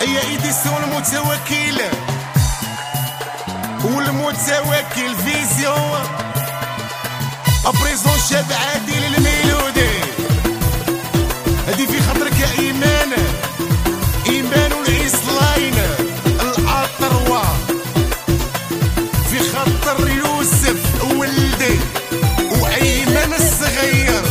هي ايديسيون المتوكل والمتوكل فيزيون ابريزون شاب عادل الميلودي. هدي في خاطرك يا ايمان، ايمان والعيسلاين العطروة، في خاطر يوسف ولدي وايمان الصغير.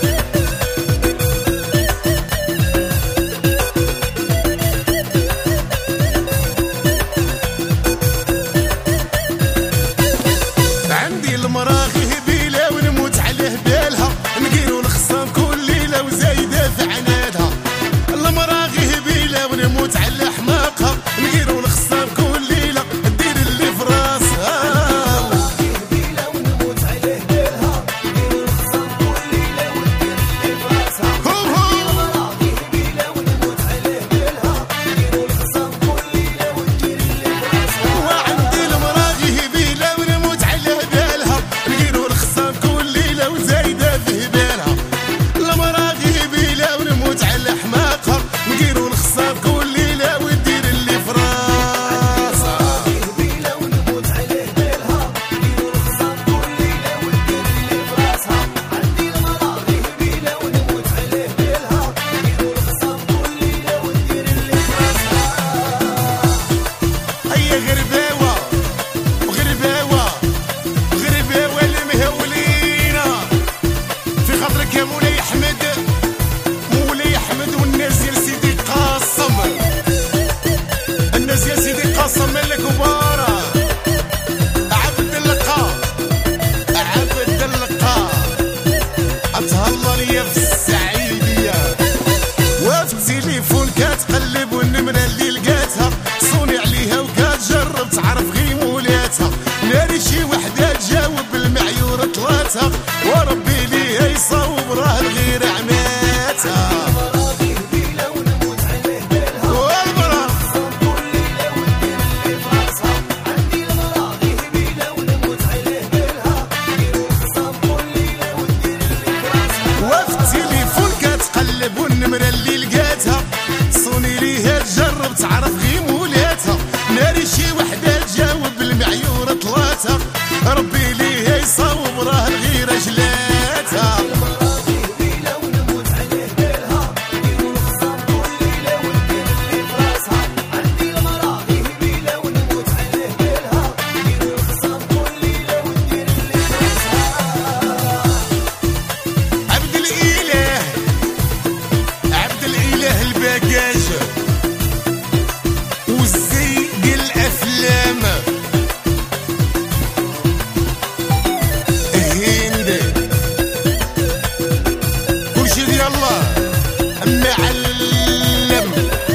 عندي المراغي هبيله ونموت عليه بالها، نقيلو الخصام كل ليله وزايده في عنادها. المراغي هبيله ونموت على حماقها، نقيلو الخصام كل ليله دير اللي في راسها. المراغي هبيله ونموت عليه بالها، نقيلو الخصام كل ليله ودير اللي في راسها. المراغي هبيله ونموت عليه بالها، نقيلو الخصام كل ليله ودير اللي في راسها. وعندي المراغي هبيله ونموت عليه بالها، نقيلو الخصام كل ليله وزايده في بالها. المراغي هبيله ونموت على حماقها، نقيلو الخصام كل ليله ودير اللي في راسها. المراغي هبيله ونموت عليه بالها، نقيلو الخصام كل ليله ودير اللي في راسها. عندي المراغي هبيله ونموت عليه بالها، نقيلو الخصام كل ليله ودير اللي في راسها. هيا غرباوه وغرباوه غرباوه المهولينا، في خاطرك يا مولاي احمد، مولاي احمد والناس ديال سيدي قاسم، الناس ديال سيدي قاسم مالك وبارا. عبد اللقا عبد اللقا اتهلا ليا في السعيديه، وفي التليفون كتقلب والنمره اللي لقاتها صوني عليها وكتجرب تعرف غي مولاتها. ناري شي وحده تجاوب بالمعيور طلاتها، وربي ليها يصوب راه الغير عماتها. المراغي هبيله ونموت عليه بالها، والمراغي كل ليله ودير اللي في راسها. عندي المراغي هبيله ونموت عليه بالها، نديرو الخصام كل ليله ودير اللي في راسها. وفي التليفون كتقلب والنمره اللي لقاتها صوني ليها تجرب تعرف غي مولاتها. ناري شي وحده تجاوب بالمعيور طلاتها، ربي ليها يصوب راه الغيره جلاتها. المراغي هبيله ونموت عليه بالها، نديرو الخصام كل ليله ودير اللي في راسها. عندي المراغي هبيله ونموت عليه بالها، نديرو الخصام كل ليله ودير اللي في راسها. عبد الاله عبد الاله الباكاج والزي ديال الافلام، هند كلشي ديال الله معلم.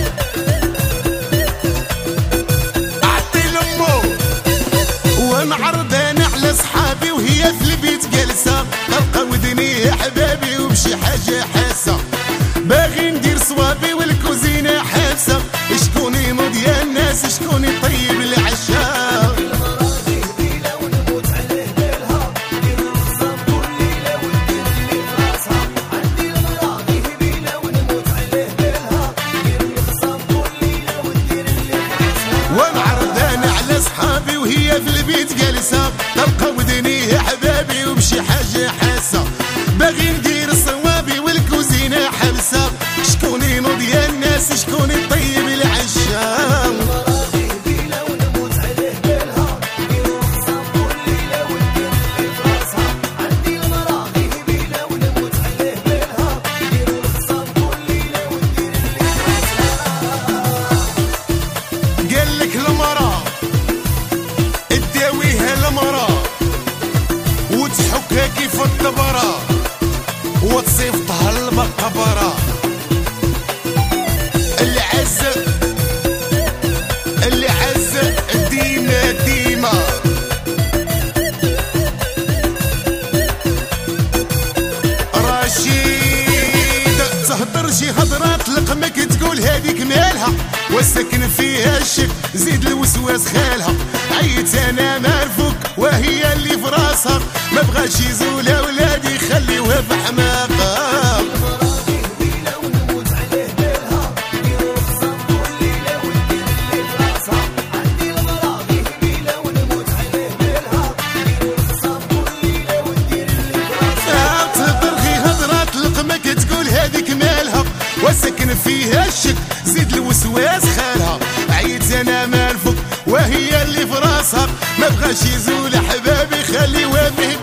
اعطي لمو ونعرض انا على صحابي وهي في البيت جالسه، تلقى ودني احبابي وبشي حاجه حاسه، باغي ندير صوابي والكوزينه حاسه. شكون ينوض يا الناس، شكون يطيب العشاء. المراغي هبيله ونموت عليه بالها، نديرو الخصام كل ليله ودير اللي في راسها. عندي المراغي هبيله ونموت عليه بالها، نديرو الخصام كل ليله ودير اللي في راسها. ونعرض انا على صحابي وهي في البيت جالسه، تلقى ودني احبابي وبشي حاجه حاسه، باغي ندير صوابي والكوزينه حبسه. شكون ينوض يا الناس، شكون يطيب العشاء. المراغي هبيله ونموت عليه بالها، نديرو الخصام كل ليله ودير اللي في راسها. عندي المراغي هبيله ونموت عليه بالها، نديرو الخصام كل ليله ودير اللي في راسها. قالك المرا اداويها المرا وتحكها كيف الدبره وتصيفطها المقبره. اللي عز ديما ديما رشيد تهدر شي هضرات لقمك تقول هذيك مالها، وسكن فيها الشك زيد الوسواس خالها. عيت انا مرفوك وهي اللي في راسها، ما بغاش يزول اولادي خليوها في حماقها. المراغي هبيله ونموت عليه بالها، نديرو الخصام كل ليله فيها الشك زيد الوسواس خالها عيت انا ما الفك وهي اللي في راسها ما بغاش يزول حبابي خليوها به